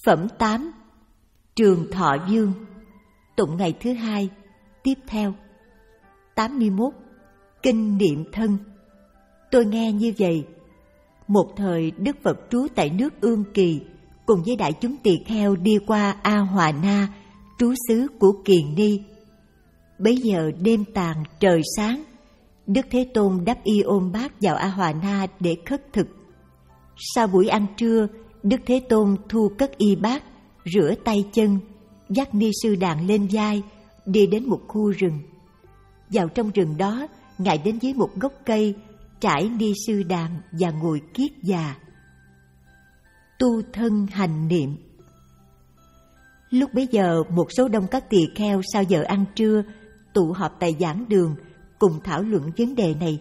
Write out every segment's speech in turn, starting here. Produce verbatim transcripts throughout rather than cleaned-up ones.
Phẩm tám. Trường Thọ Dương. Tụng ngày thứ hai. Tiếp theo. tám mươi mốt. Kinh niệm thân. Tôi nghe như vậy. Một thời Đức Phật trú tại nước Ương Kỳ, cùng với đại chúng tỳ kheo đi qua A Hòa Na, trú xứ của Kiền Ni. Bấy giờ đêm tàn trời sáng, Đức Thế Tôn đắp y ôm bát vào A Hòa Na để khất thực. Sau buổi ăn trưa, Đức Thế Tôn thu cất y bát, rửa tay chân, dắt ni sư đàn lên vai, đi đến một khu rừng. Vào trong rừng đó, Ngài đến dưới một gốc cây, trải ni sư đàn và ngồi kiết già. Tu thân hành niệm. Lúc bấy giờ, một số đông các tỳ kheo sau giờ ăn trưa tụ họp tại giảng đường, cùng thảo luận vấn đề này.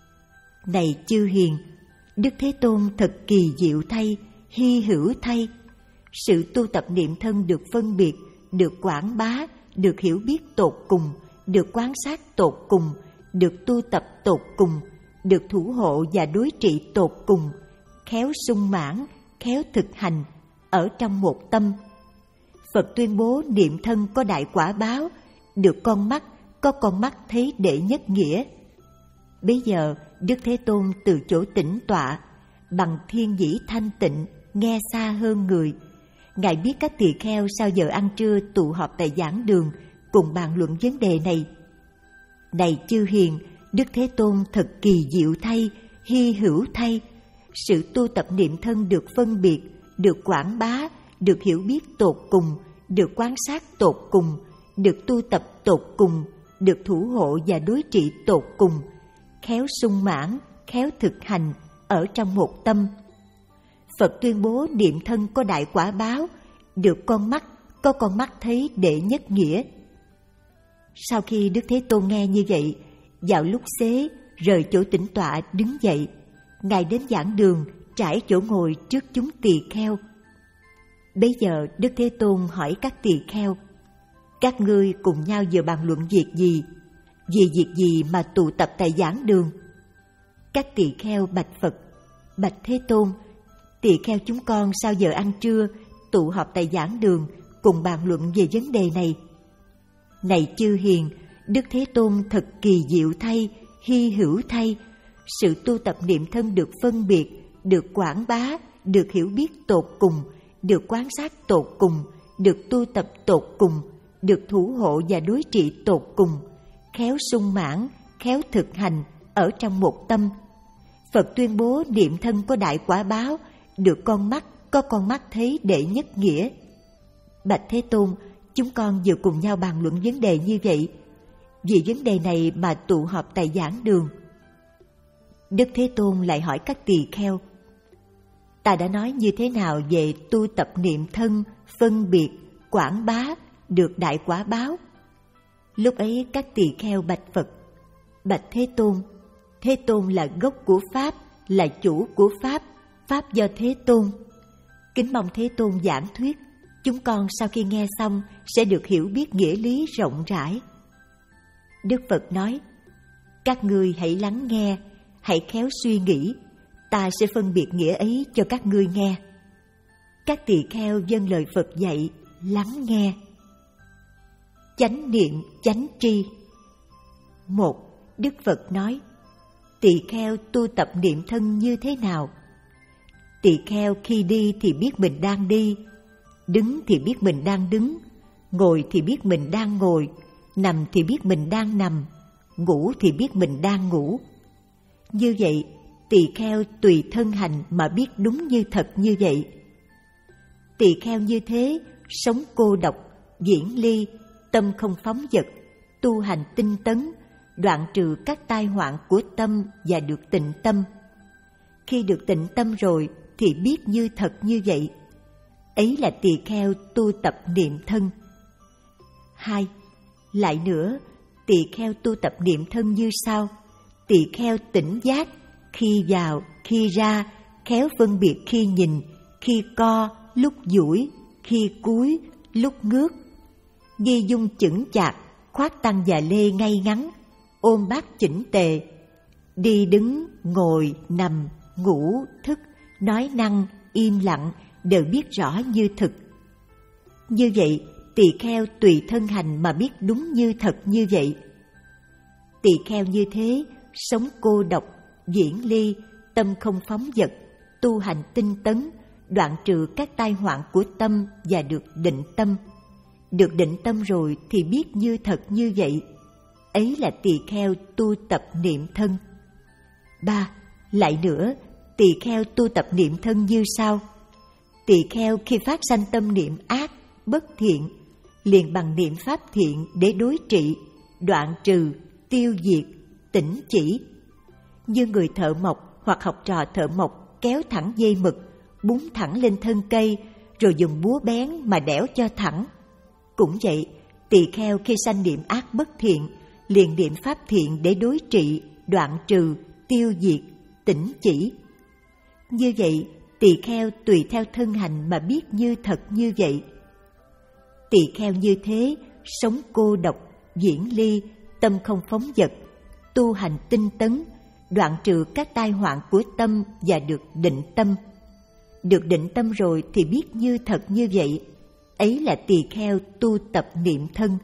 Này chư hiền, Đức Thế Tôn thật kỳ diệu thay, hy hữu thay. Sự tu tập niệm thân được phân biệt, được quảng bá, được hiểu biết tột cùng, được quan sát tột cùng, được tu tập tột cùng, được thủ hộ và đối trị tột cùng, khéo sung mãn, khéo thực hành, ở trong một tâm. Phật tuyên bố niệm thân có đại quả báo, được con mắt, có con mắt thấy đệ nhất nghĩa. Bấy giờ, Đức Thế Tôn từ chỗ tĩnh tọa, bằng thiên nhĩ thanh tịnh, nghe xa hơn người. Ngài biết các tỳ kheo sau giờ ăn trưa tụ họp tại giảng đường, cùng bàn luận vấn đề này. Này chư hiền, Đức Thế Tôn thật kỳ diệu thay, hy hữu thay. Sự tu tập niệm thân được phân biệt, được quảng bá, được hiểu biết tột cùng, được quan sát tột cùng, được tu tập tột cùng, được thủ hộ và đối trị tột cùng, khéo sung mãn, khéo thực hành, ở trong một tâm. Phật tuyên bố niệm thân có đại quả báo, được con mắt, có con mắt thấy đệ nhất nghĩa. Sau khi Đức Thế Tôn nghe như vậy, vào lúc xế, rời chỗ tĩnh tọa đứng dậy, Ngài đến giảng đường, trải chỗ ngồi trước chúng tỳ kheo. Bấy giờ Đức Thế Tôn hỏi các tỳ kheo: các ngươi cùng nhau vừa bàn luận việc gì? Vì việc gì mà tụ tập tại giảng đường? Các tỳ kheo bạch Phật: bạch Thế Tôn, tỳ kheo chúng con sau giờ ăn trưa tụ họp tại giảng đường, cùng bàn luận về vấn đề này. Này chư hiền, Đức Thế Tôn thật kỳ diệu thay, hy hữu thay. Sự tu tập niệm thân được phân biệt, được quảng bá, được hiểu biết tột cùng, được quan sát tột cùng, được tu tập tột cùng, được thủ hộ và đối trị tột cùng, khéo sung mãn, khéo thực hành, ở trong một tâm. Phật tuyên bố niệm thân có đại quả báo, được con mắt, có con mắt thấy đệ nhất nghĩa. Bạch Thế Tôn, chúng con vừa cùng nhau bàn luận vấn đề như vậy. Vì vấn đề này mà tụ họp tại giảng đường. Đức Thế Tôn lại hỏi các tỳ kheo: ta đã nói như thế nào về tu tập niệm thân, phân biệt, quảng bá, được đại quả báo? Lúc ấy các tỳ kheo bạch Phật: bạch Thế Tôn, Thế Tôn là gốc của Pháp, là chủ của Pháp, Pháp do Thế Tôn. Kính mong Thế Tôn giảng thuyết, chúng con sau khi nghe xong sẽ được hiểu biết nghĩa lý rộng rãi. Đức Phật nói: các ngươi hãy lắng nghe, hãy khéo suy nghĩ, ta sẽ phân biệt nghĩa ấy cho các ngươi nghe. Các tỳ kheo vâng lời Phật dạy, lắng nghe. Chánh niệm, chánh tri. Một, Đức Phật nói: tỳ kheo tu tập niệm thân như thế nào? Tỳ kheo khi đi thì biết mình đang đi, đứng thì biết mình đang đứng, ngồi thì biết mình đang ngồi, nằm thì biết mình đang nằm, ngủ thì biết mình đang ngủ. Như vậy, tỳ kheo tùy thân hành mà biết đúng như thật như vậy. Tỳ kheo như thế, sống cô độc, viễn ly, tâm không phóng dật, tu hành tinh tấn, đoạn trừ các tai hoạn của tâm và được tịnh tâm. Khi được tịnh tâm rồi thì biết như thật như vậy. Ấy là tỳ kheo tu tập niệm thân. Hai, lại nữa, tỳ kheo tu tập niệm thân như sau: tỳ kheo tỉnh giác, khi vào, khi ra, khéo phân biệt khi nhìn, khi co, lúc duỗi, khi cúi, lúc ngước. Ghi dung chững chạc, khoác tăng và lê ngay ngắn, ôm bát chỉnh tề. Đi đứng, ngồi, nằm, ngủ, thức, nói năng, im lặng đều biết rõ như thực. Như vậy, tỳ kheo tùy thân hành mà biết đúng như thật như vậy. Tỳ kheo như thế, sống cô độc, viễn ly, tâm không phóng dật, tu hành tinh tấn, đoạn trừ các tai họa của tâm và được định tâm. Được định tâm rồi thì biết như thật như vậy. Ấy là tỳ kheo tu tập niệm thân. Ba. Lại nữa, tỳ kheo tu tập niệm thân như sau. Tỳ kheo khi phát sanh tâm niệm ác, bất thiện, liền bằng niệm pháp thiện để đối trị, đoạn trừ, tiêu diệt, tỉnh chỉ. Như người thợ mộc hoặc học trò thợ mộc kéo thẳng dây mực, búng thẳng lên thân cây, rồi dùng búa bén mà đẽo cho thẳng. Cũng vậy, tỳ kheo khi sanh niệm ác bất thiện, liền niệm pháp thiện để đối trị, đoạn trừ, tiêu diệt, tỉnh chỉ. Như vậy, tỳ kheo tùy theo thân hành mà biết như thật như vậy. Tỳ kheo như thế, sống cô độc, viễn ly, tâm không phóng dật, tu hành tinh tấn, đoạn trừ các tai họa của tâm và được định tâm. Được định tâm rồi thì biết như thật như vậy. Ấy là tỳ kheo tu tập niệm thân.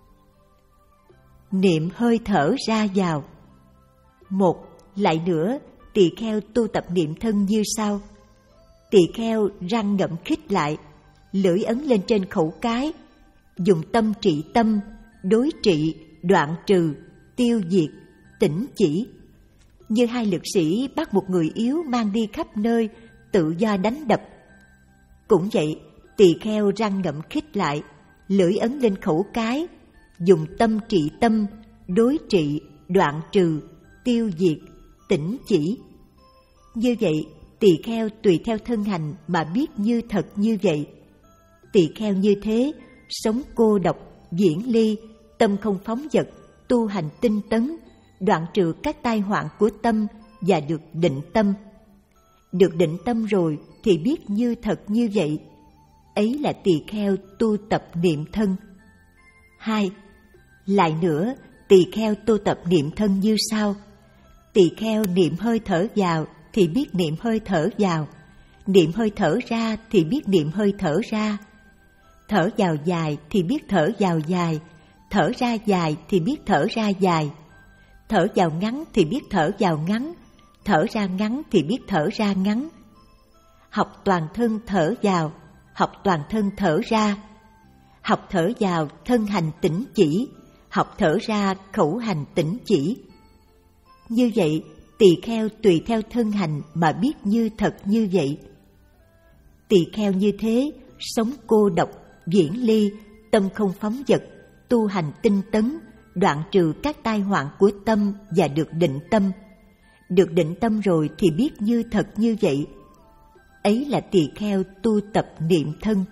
Niệm hơi thở ra vào. Một. Lại nữa, tỳ kheo tu tập niệm thân như sau. Tỳ kheo răng ngậm khít lại, lưỡi ấn lên trên khẩu cái, dùng tâm trị tâm, đối trị, đoạn trừ, tiêu diệt, tỉnh chỉ. Như hai lực sĩ bắt một người yếu mang đi khắp nơi, tự do đánh đập. Cũng vậy, tỳ kheo răng ngậm khít lại, lưỡi ấn lên khẩu cái, dùng tâm trị tâm, đối trị, đoạn trừ, tiêu diệt, tỉnh chỉ. Như vậy, tỳ kheo tùy theo thân hành mà biết như thật như vậy. Tỳ kheo như thế, sống cô độc, viễn ly, tâm không phóng dật, tu hành tinh tấn, đoạn trừ các tai họa của tâm và được định tâm. Được định tâm rồi thì biết như thật như vậy. Ấy là tỳ kheo tu tập niệm thân. Hai. Lại nữa, tỳ kheo tu tập niệm thân như sau. Tỳ kheo niệm hơi thở vào thì biết niệm hơi thở vào, niệm hơi thở ra thì biết niệm hơi thở ra. Thở vào dài thì biết thở vào dài, thở ra dài thì biết thở ra dài. Thở vào ngắn thì biết thở vào ngắn, thở ra ngắn thì biết thở ra ngắn. Học toàn thân thở vào, học toàn thân thở ra. Học thở vào thân hành tỉnh chỉ, học thở ra khẩu hành tỉnh chỉ. Như vậy, tỳ kheo tùy theo thân hành mà biết như thật như vậy. Tỳ kheo như thế, sống cô độc, viễn ly, tâm không phóng dật, tu hành tinh tấn, đoạn trừ các tai họa của tâm và được định tâm. Được định tâm rồi thì biết như thật như vậy. Ấy là tỳ kheo tu tập niệm thân.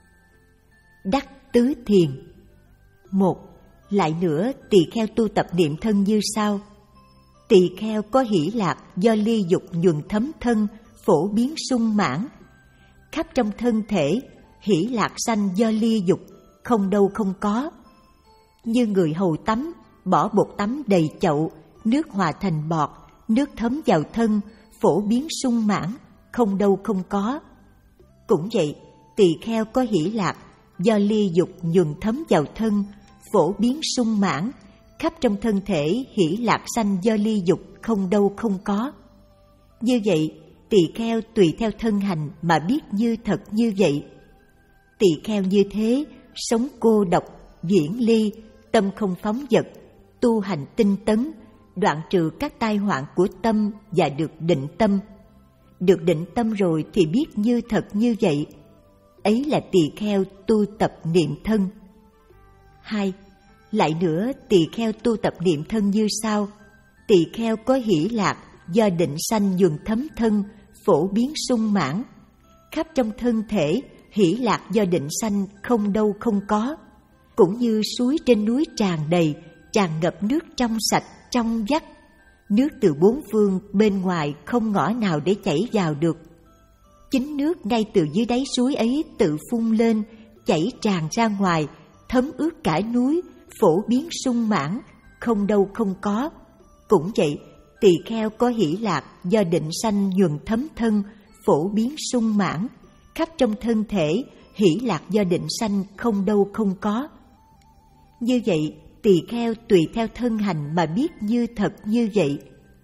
Đắc tứ thiền. Một. Lại nữa, tỳ kheo tu tập niệm thân như sau. Tỳ kheo có hỷ lạc do ly dục nhuần thấm thân, phổ biến sung mãn. Khắp trong thân thể, hỷ lạc sanh do ly dục, không đâu không có. Như người hầu tắm, bỏ bột tắm đầy chậu, nước hòa thành bọt, nước thấm vào thân, phổ biến sung mãn, không đâu không có. Cũng vậy, tỳ kheo có hỷ lạc do ly dục nhuần thấm vào thân, phổ biến sung mãn, khắp trong thân thể hỷ lạc sanh do ly dục, không đâu không có. Như vậy, tỳ kheo tùy theo thân hành mà biết như thật như vậy. Tỳ kheo như thế, sống cô độc, viễn ly, tâm không phóng dật, tu hành tinh tấn, đoạn trừ các tai họa của tâm và được định tâm. Được định tâm rồi thì biết như thật như vậy. Ấy là tỳ kheo tu tập niệm thân. Hai. Lại nữa, tỳ kheo tu tập niệm thân như sau. Tỳ kheo có hỷ lạc do định sanh nhuần thấm thân, phổ biến sung mãn. Khắp trong thân thể, hỷ lạc do định sanh không đâu không có. Cũng như suối trên núi tràn đầy, tràn ngập nước trong sạch, trong vắt. Nước từ bốn phương bên ngoài không ngõ nào để chảy vào được. Chính nước ngay từ dưới đáy suối ấy tự phun lên, chảy tràn ra ngoài, thấm ướt cả núi, phổ biến sung mãn, không đâu không có. Cũng vậy, tỳ kheo có hỷ lạc do định sanh nhuần thấm thân, phổ biến sung mãn. Khắp trong thân thể, hỷ lạc do định sanh không đâu không có. Như vậy, tỳ kheo tùy theo thân hành mà biết như thật như vậy.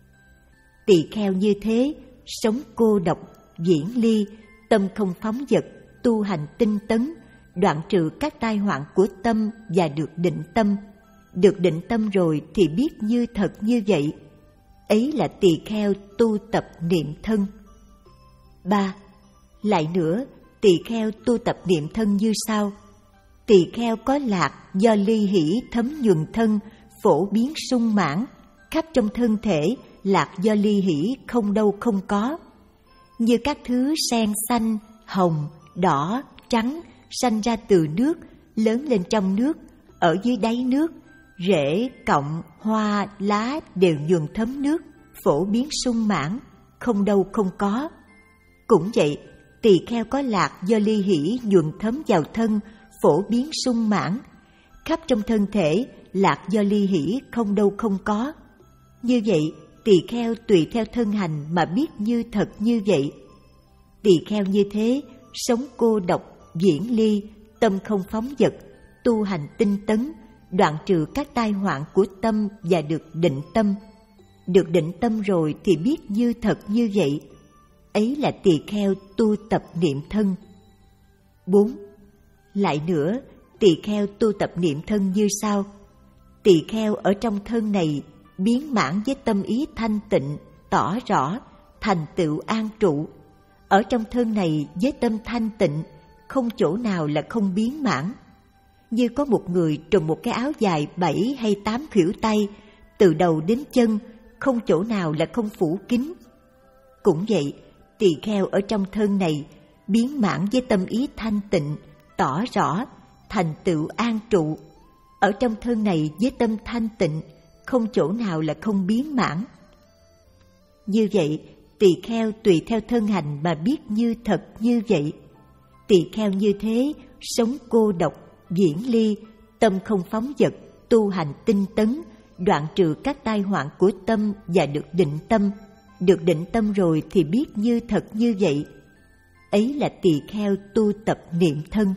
Tỳ kheo như thế, sống cô độc, viễn ly, tâm không phóng dật, tu hành tinh tấn, đoạn trừ các tai họa của tâm và được định tâm. Được định tâm rồi thì biết như thật như vậy. Ấy là tỳ kheo tu tập niệm thân. Ba. Lại nữa, tỳ kheo tu tập niệm thân như sau. Tỳ kheo có lạc do ly hỷ thấm nhuần thân, phổ biến sung mãn, khắp trong thân thể, lạc do ly hỷ không đâu không có. Như các thứ sen xanh, hồng, đỏ, trắng, sanh ra từ nước, lớn lên trong nước, ở dưới đáy nước, rễ, cọng, hoa, lá đều nhuần thấm nước, phổ biến sung mãn, không đâu không có. Cũng vậy, tỳ kheo có lạc do ly hỷ nhuần thấm vào thân, phổ biến sung mãn, khắp trong thân thể, lạc do ly hỷ không đâu không có. Như vậy, tỳ kheo tùy theo thân hành mà biết như thật như vậy. Tỳ kheo như thế, sống cô độc, viễn ly, tâm không phóng dật, tu hành tinh tấn, đoạn trừ các tai họa của tâm và được định tâm. Được định tâm rồi thì biết như thật như vậy. Ấy là tỳ kheo tu tập niệm thân. Bốn. Lại nữa, tỳ kheo tu tập niệm thân như sau. Tỳ kheo ở trong thân này biến mãn với tâm ý thanh tịnh, tỏ rõ, thành tựu an trụ. Ở trong thân này với tâm thanh tịnh, không chỗ nào là không biến mãn. Như có một người trùm một cái áo dài bảy hay tám khuỷu tay, từ đầu đến chân, không chỗ nào là không phủ kín. Cũng vậy, tỳ kheo ở trong thân này biến mãn với tâm ý thanh tịnh, tỏ rõ, thành tựu an trụ. Ở trong thân này với tâm thanh tịnh, không chỗ nào là không biến mãn. Như vậy, tỳ kheo tùy theo thân hành mà biết như thật như vậy. Tỳ kheo như thế, sống cô độc, viễn ly, tâm không phóng dật, tu hành tinh tấn, đoạn trừ các tai họa của tâm và được định tâm. Được định tâm rồi thì biết như thật như vậy. Ấy là tỳ kheo tu tập niệm thân.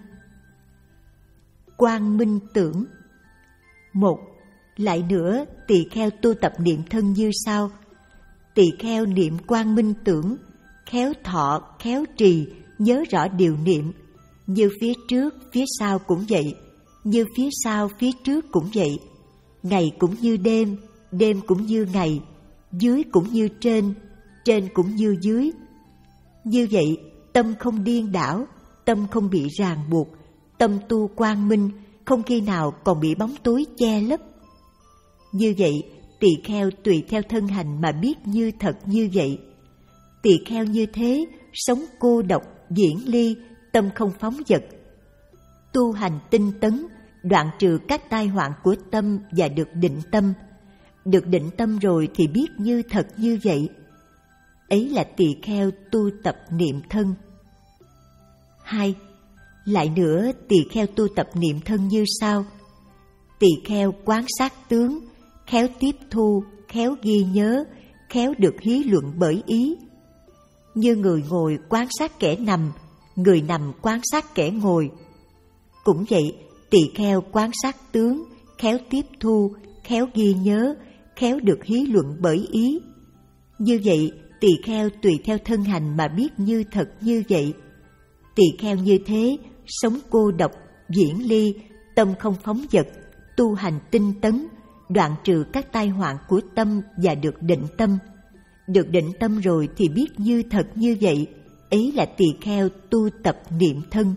Quang minh tưởng. Một. Lại nữa, tỳ kheo tu tập niệm thân như sau. Tỳ kheo niệm quang minh tưởng, khéo thọ, khéo trì, nhớ rõ điều niệm. Như phía trước, phía sau cũng vậy. Như phía sau, phía trước cũng vậy. Ngày cũng như đêm, đêm cũng như ngày. Dưới cũng như trên, trên cũng như dưới. Như vậy, tâm không điên đảo, tâm không bị ràng buộc, tâm tu quang minh, không khi nào còn bị bóng tối che lấp. Như vậy, tỳ kheo tùy theo thân hành mà biết như thật như vậy. Tỳ kheo như thế, sống cô độc, viễn ly, tâm không phóng dật. Tu hành tinh tấn, đoạn trừ các tai họa của tâm và được định tâm. Được định tâm rồi thì biết như thật như vậy. Ấy là tỳ kheo tu tập niệm thân. Hai. Lại nữa, tỳ kheo tu tập niệm thân như sau. Tỳ kheo quán sát tướng, khéo tiếp thu, khéo ghi nhớ, khéo được hí luận bởi ý. Như người ngồi quan sát kẻ nằm, người nằm quan sát kẻ ngồi. Cũng vậy, tỳ kheo quan sát tướng, khéo tiếp thu, khéo ghi nhớ, khéo được hí luận bởi ý. Như vậy, tỳ kheo tùy theo thân hành mà biết như thật như vậy. Tỳ kheo như thế, sống cô độc, viễn ly, tâm không phóng dật, tu hành tinh tấn, đoạn trừ các tai họa của tâm và được định tâm. Được định tâm rồi thì biết như thật như vậy. Ấy là tỳ kheo tu tập niệm thân.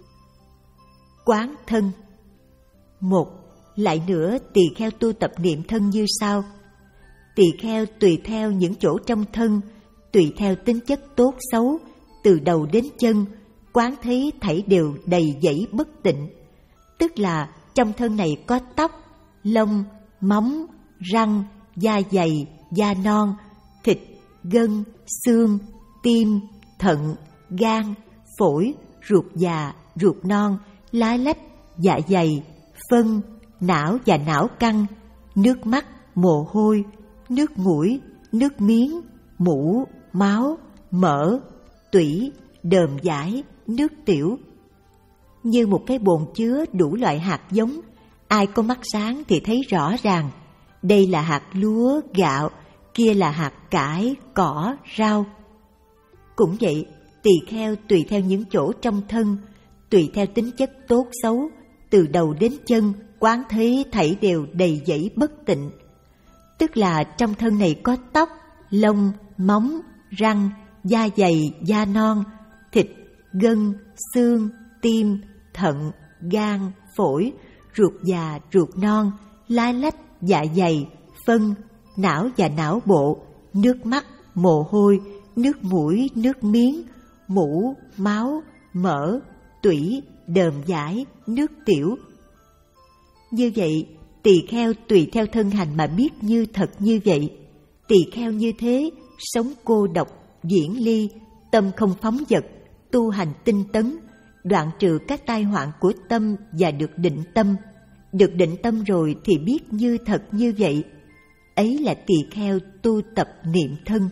Quán thân. Một. Lại nữa, tỳ kheo tu tập niệm thân như sau. Tỳ kheo tùy theo những chỗ trong thân, tùy theo tính chất tốt xấu, từ đầu đến chân, quán thấy thảy đều đầy dẫy bất tịnh. Tức là trong thân này có tóc, lông, móng, răng, da dày, da non, thịt, gân, xương, tim, thận, gan, phổi, ruột già, ruột non, lá lách, dạ dày, phân, não và não căng, nước mắt, mồ hôi, nước mũi, nước miếng, mũ, máu, mỡ, tủy, đờm dãi, nước tiểu. như một cái bồn chứa đủ loại hạt giống. Ai có mắt sáng thì thấy rõ ràng, đây là hạt lúa, gạo, kia là hạt cải, cỏ, rau. Cũng vậy, tỳ kheo tùy theo những chỗ trong thân, tùy theo tính chất tốt xấu, từ đầu đến chân, quán thấy thảy đều đầy dẫy bất tịnh. Tức là trong thân này có tóc, lông, móng, răng, da dày, da non, thịt, gân, xương, tim, thận, gan, phổi, ruột già, ruột non, lá lách, dạ dày, phân, não và não bộ, nước mắt, mồ hôi, nước mũi, nước miếng, mũ, máu, mỡ, tủy, đờm dãi, nước tiểu. Như vậy, tỳ kheo tùy theo thân hành mà biết như thật như vậy. Tỳ kheo như thế, sống cô độc, diễn ly, tâm không phóng dật, tu hành tinh tấn, đoạn trừ các tai họa của tâm và được định tâm. Được định tâm rồi thì biết như thật như vậy. Ấy là tỳ kheo tu tập niệm thân.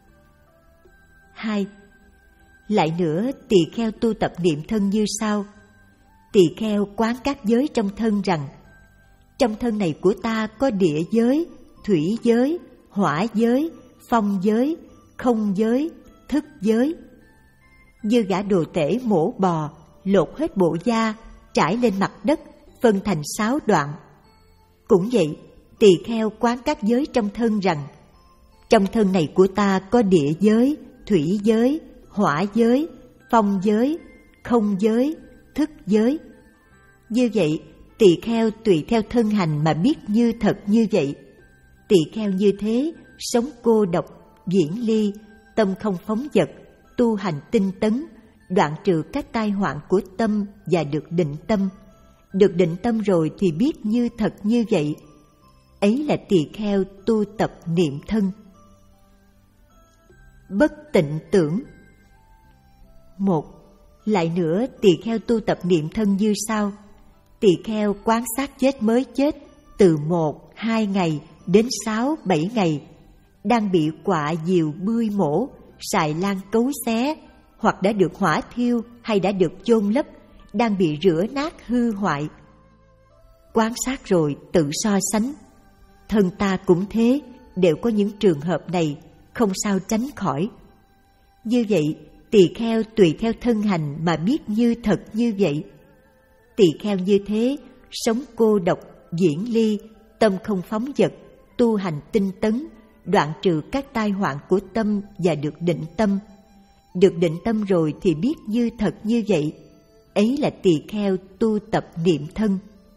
Hai. Lại nữa, tỳ kheo tu tập niệm thân như sau. Tỳ kheo quán các giới trong thân rằng, trong thân này của ta có địa giới, thủy giới, hỏa giới, phong giới, không giới, thức giới. Như gã đồ tể mổ bò, lột hết bộ da, trải lên mặt đất, phân thành sáu đoạn. Cũng vậy, tỳ kheo quán các giới trong thân rằng, trong thân này của ta có địa giới, thủy giới, hỏa giới, phong giới, không giới, thức giới. Như vậy, tỳ kheo tùy theo thân hành mà biết như thật như vậy. Tỳ kheo như thế, sống cô độc, diễn ly, tâm không phóng dật, tu hành tinh tấn, đoạn trừ các tai họa của tâm và được định tâm. Được định tâm rồi thì biết như thật như vậy. Ấy là tỳ kheo tu tập niệm thân. Bất tịnh tưởng. Một. Lại nữa, tỳ kheo tu tập niệm thân như sau. Tỳ kheo quán sát chết mới chết từ một, hai ngày đến sáu, bảy ngày, đang bị quạ diều bươi mổ, xài lan cấu xé, hoặc đã được hỏa thiêu hay đã được chôn lấp, đang bị rửa nát hư hoại. Quán sát rồi tự so sánh. Thân ta cũng thế, đều có những trường hợp này, không sao tránh khỏi. Như vậy, tỳ kheo tùy theo thân hành mà biết như thật như vậy. Tỳ kheo như thế, sống cô độc, diễn ly, tâm không phóng dật, tu hành tinh tấn, đoạn trừ các tai họa của tâm và được định tâm. Được định tâm rồi thì biết như thật như vậy. Ấy là tỳ kheo tu tập niệm thân.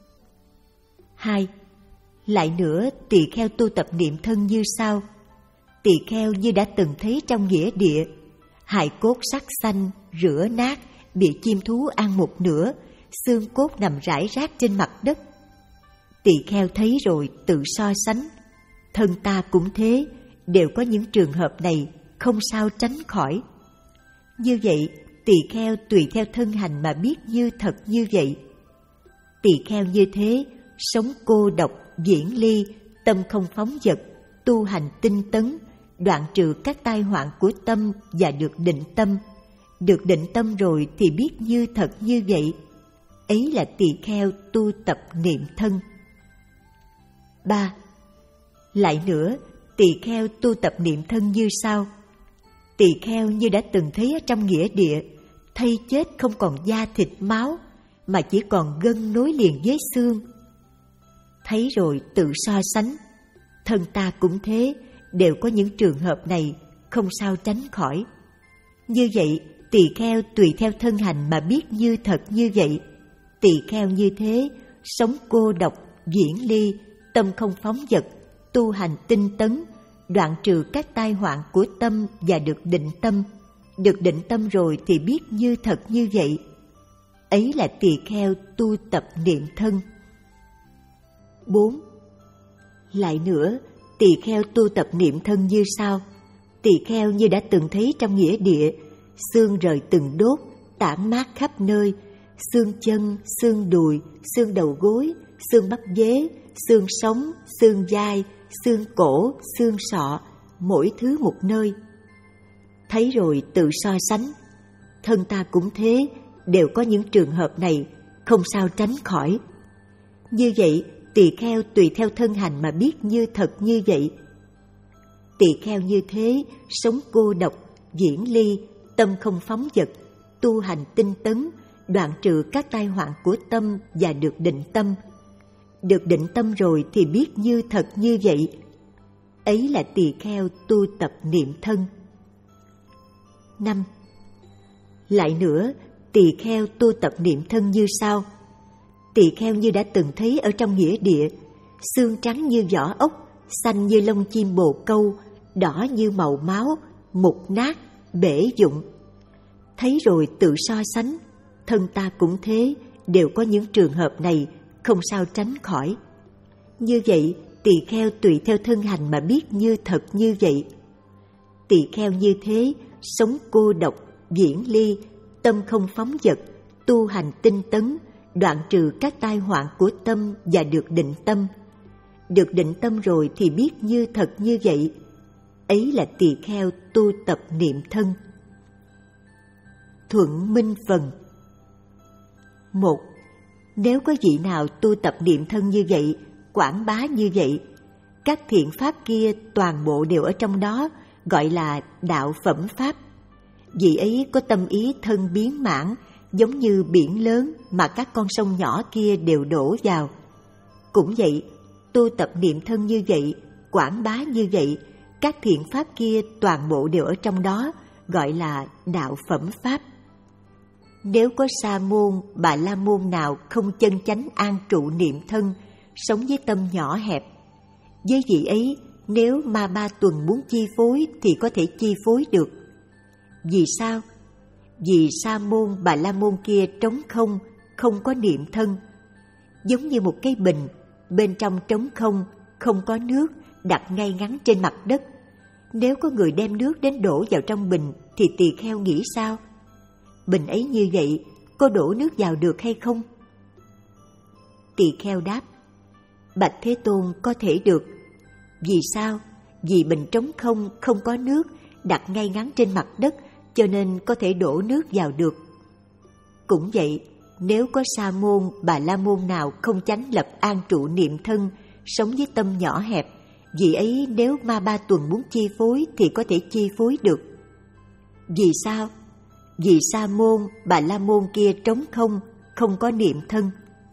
Hai. Lại nữa, tỳ kheo tu tập niệm thân như sau. Tỳ kheo như đã từng thấy trong nghĩa địa, hài cốt sắc xanh, rửa nát, bị chim thú ăn một nửa, xương cốt nằm rải rác trên mặt đất. Tỳ kheo thấy rồi tự so sánh. Thân ta cũng thế, đều có những trường hợp này, không sao tránh khỏi. Như vậy, tỳ kheo tùy theo thân hành mà biết như thật như vậy. Tỳ kheo như thế, sống cô độc, diễn ly, tâm không phóng dật, tu hành tinh tấn, đoạn trừ các tai họa của tâm và được định tâm. Được định tâm rồi thì biết như thật như vậy. Ấy là tỳ kheo tu tập niệm thân. Ba. Lại nữa, tỳ kheo tu tập niệm thân như sau. Tỳ kheo như đã từng thấy ở trong nghĩa địa, thây chết không còn da thịt máu, mà chỉ còn gân nối liền với xương. Thấy rồi tự so sánh. Thân ta cũng thế, đều có những trường hợp này, không sao tránh khỏi. Như vậy, tỳ kheo tùy theo thân hành mà biết như thật như vậy. Tỳ kheo như thế, sống cô độc, diễn ly, tâm không phóng dật, tu hành tinh tấn, đoạn trừ các tai họa của tâm và được định tâm. Được định tâm rồi thì biết như thật như vậy. Ấy là tỳ kheo tu tập niệm thân. Bốn. Lại nữa, tỳ kheo tu tập niệm thân như sau. Tỳ kheo như đã từng thấy trong nghĩa địa, xương rời từng đốt, tản mát khắp nơi, xương chân, xương đùi, xương đầu gối, xương bắp dế, xương sống, xương vai, xương cổ, xương sọ, mỗi thứ một nơi. Thấy rồi tự so sánh. Thân ta cũng thế, đều có những trường hợp này, không sao tránh khỏi. Như vậy, tỳ kheo tùy theo thân hành mà biết như thật như vậy. Tỳ kheo như thế, sống cô độc, viễn ly, tâm không phóng dật, tu hành tinh tấn, đoạn trừ các tai họa của tâm và được định tâm. Được định tâm rồi thì biết như thật như vậy. Ấy là tỳ kheo tu tập niệm thân. Năm. Lại nữa, tỳ kheo tu tập niệm thân như sau. Tỳ kheo như đã từng thấy ở trong nghĩa địa, xương trắng như vỏ ốc, xanh như lông chim bồ câu, đỏ như màu máu, mục nát, bể dụng. Thấy rồi tự so sánh, thân ta cũng thế, đều có những trường hợp này, không sao tránh khỏi. Như vậy, tỳ kheo tùy theo thân hành mà biết như thật như vậy. Tỳ kheo như thế, sống cô độc, viễn ly, tâm không phóng dật, tu hành tinh tấn, đoạn trừ các tai họa của tâm và được định tâm. Được định tâm rồi thì biết như thật như vậy. Ấy là tỳ kheo tu tập niệm thân. Thuận minh phần. Một. Nếu có vị nào tu tập niệm thân như vậy, quảng bá như vậy, các thiện pháp kia toàn bộ đều ở trong đó, gọi là đạo phẩm pháp. Vị ấy có tâm ý thân biến mãn, giống như biển lớn mà các con sông nhỏ kia đều đổ vào. Cũng vậy, tu tập niệm thân như vậy, quảng bá như vậy, các thiện pháp kia toàn bộ đều ở trong đó, gọi là đạo phẩm pháp. Nếu có sa môn, bà la môn nào không chân chánh an trụ niệm thân, sống với tâm nhỏ hẹp, với vị ấy nếu ma ba tuần muốn chi phối thì có thể chi phối được. Vì sao? Vì sa môn, bà la môn kia trống không, không có niệm thân. Giống như một cái bình, bên trong trống không, không có nước, đặt ngay ngắn trên mặt đất. Nếu có người đem nước đến đổ vào trong bình thì tỳ kheo nghĩ sao? Bình ấy như vậy, có đổ nước vào được hay không? Tỳ kheo đáp: Bạch Thế Tôn, có thể được. Vì sao? Vì bình trống không, không có nước, đặt ngay ngắn trên mặt đất, cho nên có thể đổ nước vào được. Cũng vậy, nếu có sa môn, bà la môn nào không chánh lập an trụ niệm thân, sống với tâm nhỏ hẹp, vị ấy nếu ma ba tuần muốn chi phối thì có thể chi phối được. Vì sao? Vì sa môn, bà la môn kia trống không, không có niệm thân.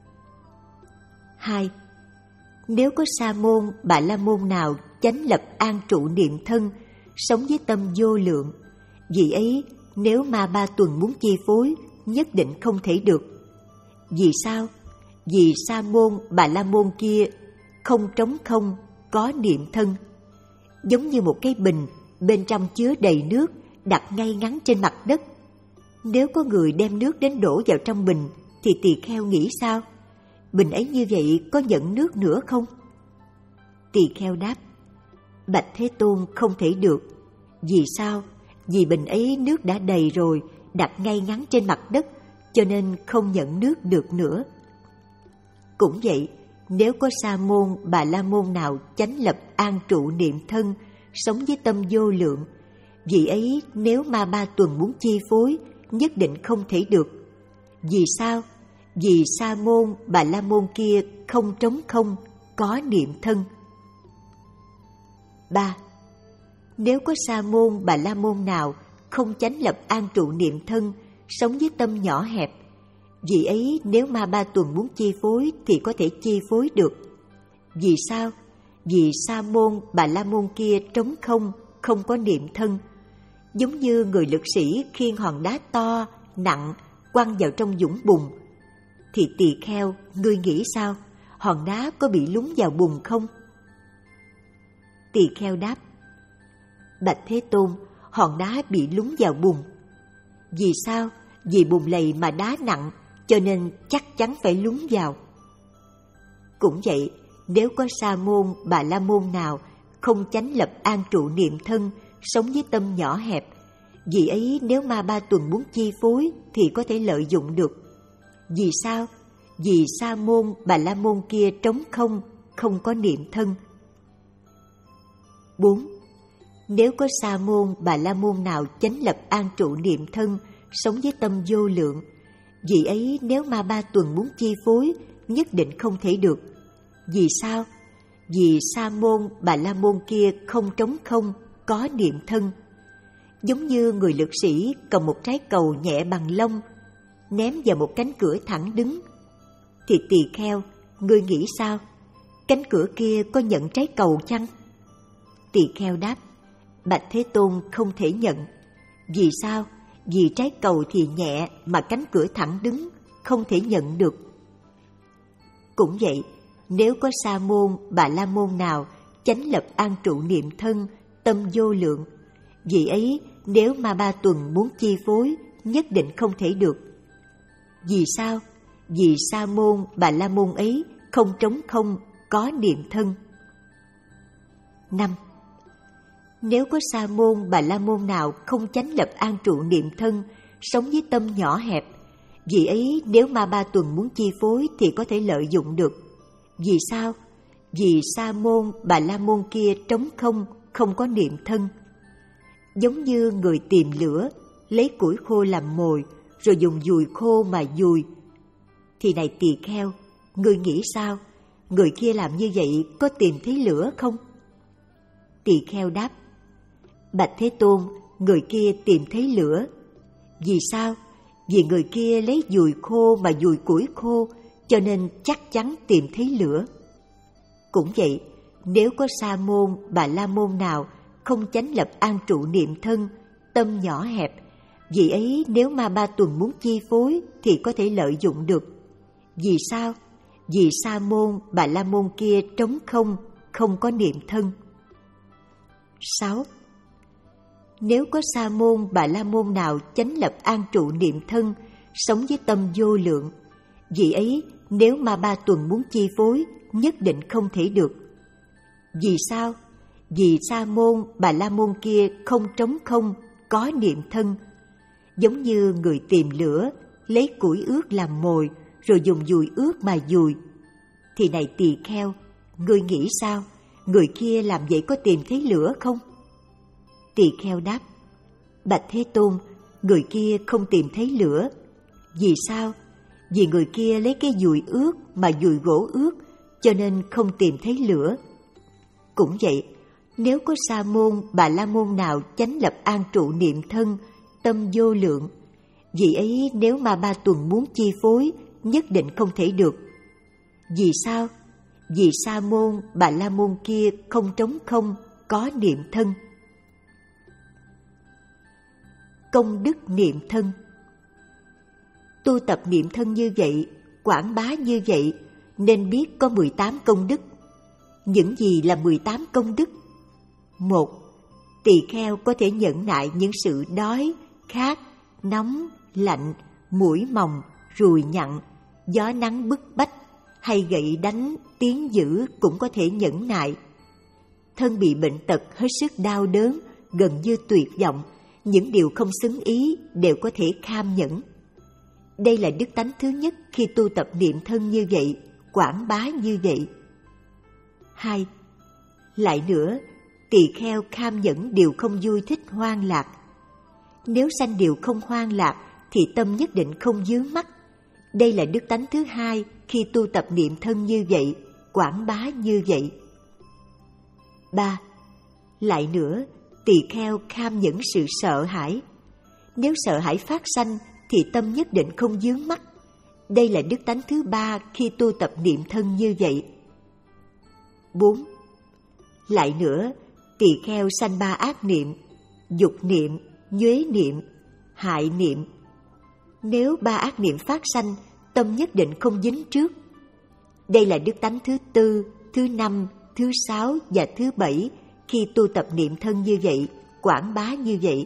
Hai. Nếu có sa môn, bà la môn nào chánh lập an trụ niệm thân, sống với tâm vô lượng, vị ấy nếu ma ba tuần muốn chi phối, nhất định không thể được. Vì sao? Vì sa môn, bà la môn kia không trống không, có niệm thân. Giống như một cái bình, bên trong chứa đầy nước, đặt ngay ngắn trên mặt đất. Nếu có người đem nước đến đổ vào trong bình, thì tỳ kheo nghĩ sao? Bình ấy như vậy có nhận nước nữa không? Tỳ kheo đáp: Bạch Thế Tôn, không thể được. Vì sao? Vì bình ấy nước đã đầy rồi, đặt ngay ngắn trên mặt đất, cho nên không nhận nước được nữa. Cũng vậy, nếu có sa môn, bà la môn nào chánh lập an trụ niệm thân, sống với tâm vô lượng, vị ấy nếu ma ba tuần muốn chi phối, nhất định không thể được. Vì sao? Vì sa môn, bà la môn kia không trống không, có niệm thân. Ba. Nếu có sa môn, bà la môn nào không chánh lập an trụ niệm thân, sống với tâm nhỏ hẹp, vị ấy nếu ma ba tuần muốn chi phối thì có thể chi phối được. Vì sao? Vì sa môn, bà la môn kia trống không, không có niệm thân. Giống như người lực sĩ khiêng hòn đá to, nặng, quăng vào trong vũng bùn. Thì tỳ kheo, ngươi nghĩ sao? Hòn đá có bị lún vào bùn không? Tỳ kheo đáp: Bạch Thế Tôn, hòn đá bị lún vào bùn. Vì sao? Vì bùn lầy mà đá nặng, cho nên chắc chắn phải lún vào. Cũng vậy, nếu có sa môn, bà la môn nào không chánh lập an trụ niệm thân, sống với tâm nhỏ hẹp, vị ấy nếu ma ba tuần muốn chi phối thì có thể lợi dụng được. Vì sao? Vì sa môn, bà la môn kia trống không, không có niệm thân. Bốn. Nếu có sa môn, bà la môn nào chánh lập an trụ niệm thân, sống với tâm vô lượng, Vì ấy nếu ma ba tuần muốn chi phối, nhất định không thể được. Vì sao? Vì Sa môn Bà La môn kia không trống không, có niệm thân. Giống như người lực sĩ cầm một trái cầu nhẹ bằng lông, ném vào một cánh cửa thẳng đứng. Thì tỳ kheo, ngươi nghĩ sao? Cánh cửa kia có nhận trái cầu chăng? Tỳ kheo đáp, bạch Thế Tôn, không thể nhận. Vì sao? Vì trái cầu thì nhẹ mà cánh cửa thẳng đứng, không thể nhận được. Cũng vậy, nếu có Sa môn Bà La môn nào chánh lập an trụ niệm thân, tâm vô lượng, vì ấy nếu ma ba tuần muốn chi phối, nhất định không thể được. Vì sao? Vì Sa môn Bà La môn ấy không trống không, có niệm thân. năm. Nếu có Sa môn Bà La môn nào không chánh lập an trụ niệm thân, sống với tâm nhỏ hẹp, vì ấy nếu ma ba tuần muốn chi phối thì có thể lợi dụng được. Vì sao? Vì Sa môn Bà La môn kia trống không, không có niệm thân. Giống như người tìm lửa, lấy củi khô làm mồi, rồi dùng dùi khô mà dùi. Thì này tỳ kheo, ngươi nghĩ sao? Người kia làm như vậy có tìm thấy lửa không? Tỳ kheo đáp, bạch Thế Tôn, người kia tìm thấy lửa. Vì sao? Vì người kia lấy dùi khô mà dùi củi khô, cho nên chắc chắn tìm thấy lửa. Cũng vậy, nếu có Sa môn Bà La môn nào không chánh lập an trụ niệm thân, tâm nhỏ hẹp, vì ấy nếu ma ba tuần muốn chi phối thì có thể lợi dụng được. Vì sao? Vì Sa môn Bà La môn kia trống không, không có niệm thân. sáu. Nếu có Sa môn Bà La môn nào chánh lập an trụ niệm thân, sống với tâm vô lượng, vì ấy nếu ma ba tuần muốn chi phối, nhất định không thể được. Vì sao? Vì Sa môn Bà La môn kia không trống không, có niệm thân. Giống như người tìm lửa, lấy củi ướt làm mồi, rồi dùng dùi ướt mà dùi. Thì này tỳ kheo, ngươi nghĩ sao? Người kia làm vậy có tìm thấy lửa không? Tỳ kheo đáp, bạch Thế Tôn, người kia không tìm thấy lửa. Vì sao? Vì người kia lấy cái dùi ướt mà dùi gỗ ướt, cho nên không tìm thấy lửa. Cũng vậy, nếu có Sa môn Bà La môn nào chánh lập an trụ niệm thân, tâm vô lượng, vì ấy nếu ma ba tuần muốn chi phối, nhất định không thể được. Vì sao? Vì Sa môn Bà La môn kia không trống không, có niệm thân. Công đức niệm thân. Tu tập niệm thân như vậy, quảng bá như vậy, nên biết có mười tám công đức. Những gì là mười tám công đức? Một, tỳ kheo có thể nhẫn nại những sự đói, khát, nóng, lạnh, mũi mòng, ruồi nhặn, gió nắng bức bách, hay gậy đánh, tiếng dữ cũng có thể nhẫn nại. Thân bị bệnh tật hết sức đau đớn, gần như tuyệt vọng, những điều không xứng ý đều có thể kham nhẫn. Đây là đức tánh thứ nhất khi tu tập niệm thân như vậy, quảng bá như vậy. Hai, lại nữa, tỳ kheo kham nhẫn điều không vui thích hoang lạc. Nếu sanh điều không hoang lạc thì tâm nhất định không vướng mắc. Đây là đức tánh thứ hai khi tu tập niệm thân như vậy, quảng bá như vậy. Ba, lại nữa, tỳ kheo kham nhẫn sự sợ hãi. Nếu sợ hãi phát sanh thì tâm nhất định không vướng mắc. Đây là đức tánh thứ ba khi tu tập niệm thân như vậy. Bốn, lại nữa, tỳ kheo sanh ba ác niệm: dục niệm, nhuế niệm, hại niệm. Nếu ba ác niệm phát sanh, tâm nhất định không dính trước. Đây là đức tánh thứ tư, thứ năm, thứ sáu và thứ bảy khi tu tập niệm thân như vậy, quảng bá như vậy.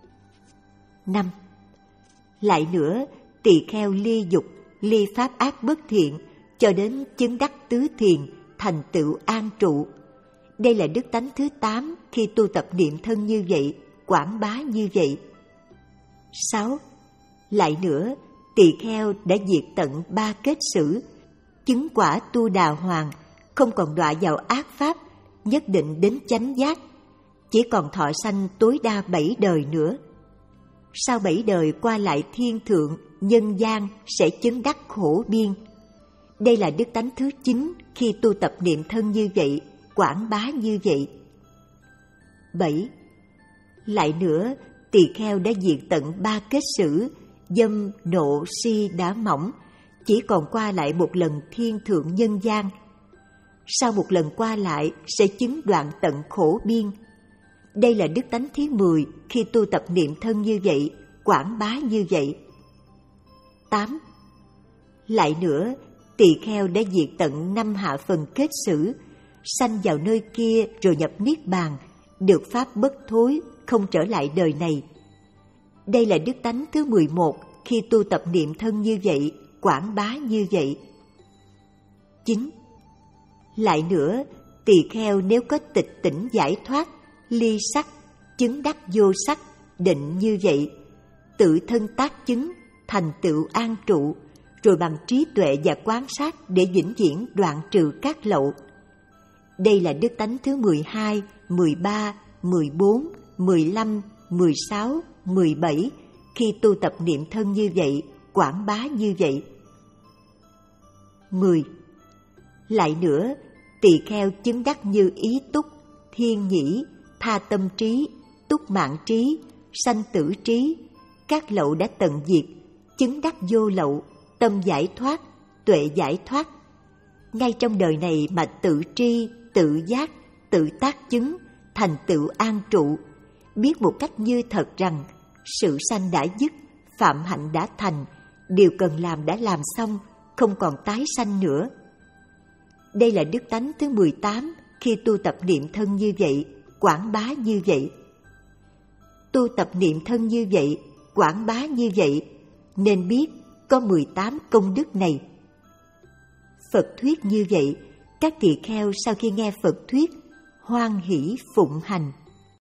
Năm, lại nữa, tỳ kheo ly dục, ly pháp ác bất thiện, cho đến chứng đắc tứ thiền, thành tựu an trụ. Đây là đức tánh thứ tám khi tu tập niệm thân như vậy, quảng bá như vậy. Sáu, lại nữa, tỳ kheo đã diệt tận ba kết sử, chứng quả tu đà hoàng, không còn đọa vào ác pháp, nhất định đến chánh giác, chỉ còn thọ sanh tối đa bảy đời nữa. Sau bảy đời qua lại thiên thượng, nhân gian sẽ chứng đắc khổ biên. Đây là đức tánh thứ chín khi tu tập niệm thân như vậy, quảng bá như vậy. bảy. Lại nữa, tỳ kheo đã diệt tận ba kết sử, dâm, nộ, si đã mỏng, chỉ còn qua lại một lần thiên thượng nhân gian. Sau một lần qua lại sẽ chứng đoạn tận khổ biên. Đây là đức tánh thứ mười khi tu tập niệm thân như vậy, quảng bá như vậy. tám. Lại nữa, tỳ kheo đã diệt tận năm hạ phần kết sử, sanh vào nơi kia rồi nhập niết bàn, được pháp bất thối, không trở lại đời này. Đây là đức tánh thứ mười một khi tu tập niệm thân như vậy, quảng bá như vậy. chín. Lại nữa, tỳ kheo nếu có tịch tỉnh giải thoát, ly sắc, chứng đắc vô sắc, định như vậy, tự thân tác chứng, thành tựu an trụ, rồi bằng trí tuệ và quan sát để vĩnh viễn đoạn trừ các lậu. Đây là đức tánh thứ mười hai, mười ba, mười bốn, mười lăm, mười sáu, mười bảy khi tu tập niệm thân như vậy, quảng bá như vậy. mười. Lại nữa, tỳ kheo chứng đắc như ý túc, thiên nhĩ, tha tâm trí, túc mạng trí, sanh tử trí, các lậu đã tận diệt, chứng đắc vô lậu, tâm giải thoát, tuệ giải thoát. Ngay trong đời này mà tự tri, tự giác, tự tác chứng, thành tựu an trụ, biết một cách như thật rằng sự sanh đã dứt, phạm hạnh đã thành, điều cần làm đã làm xong, không còn tái sanh nữa. Đây là đức tánh thứ mười tám khi tu tập niệm thân như vậy, quảng bá như vậy. Tu tập niệm thân như vậy, quảng bá như vậy, nên biết có mười tám công đức này. Phật thuyết như vậy, các tỳ kheo sau khi nghe Phật thuyết, hoan hỷ phụng hành.